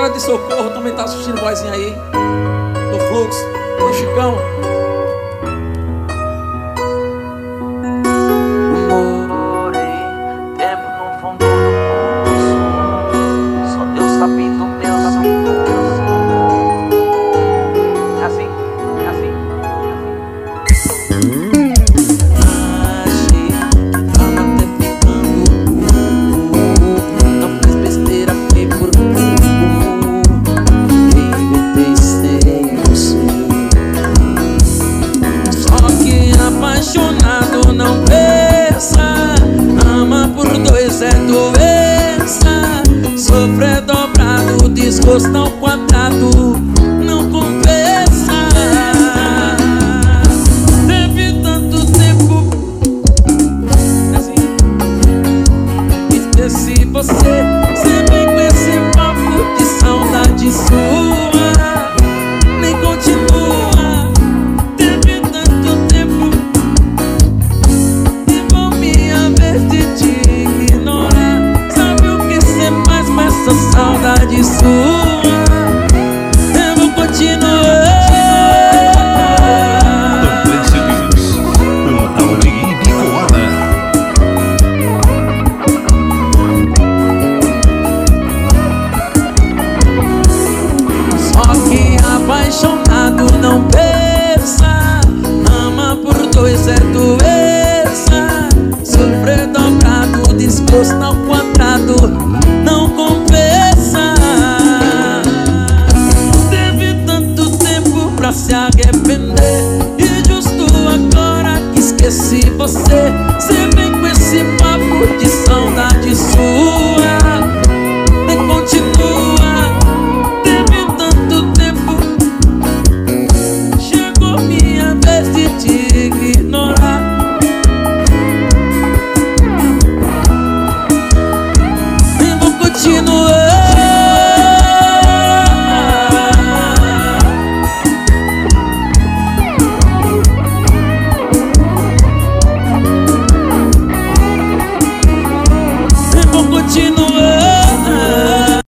galera de Socorro também tá assistindo vozinha aí do Fluxo, do Chicão. Morei tempo no fundo do poço, só Deus sabe do meu sonho. É assim, é assim, é assim. Achei que tava até ficando louco, não fiz besteira, foi por pouco. Inventei sem você. Só que apaixonado não pensa, ama por dois é doença. Sofrer dobrado, desgosto ao quadrado, não compensa. Teve tanto tempo assim, esqueci você. Você vem com esse papo de saudade sua, nem continua. Teve tanto tempo e vou minha vez de te ignorar. Sabe o que cê faz com essa saudade sua? Eu vou continuar. Places, uma tal de Ibicoara. Só que apaixonado não pensa, ama por dois é doença. Sofrer dobrado, desgosto ao quadrado, não compensa. Teve tanto tempo pra se arrepender, e justo agora que esqueci você, cê vem com esse papo de saudade sua, nem continua. Teve tanto tempo, chegou minha vez de te ignorar. E vou continuar.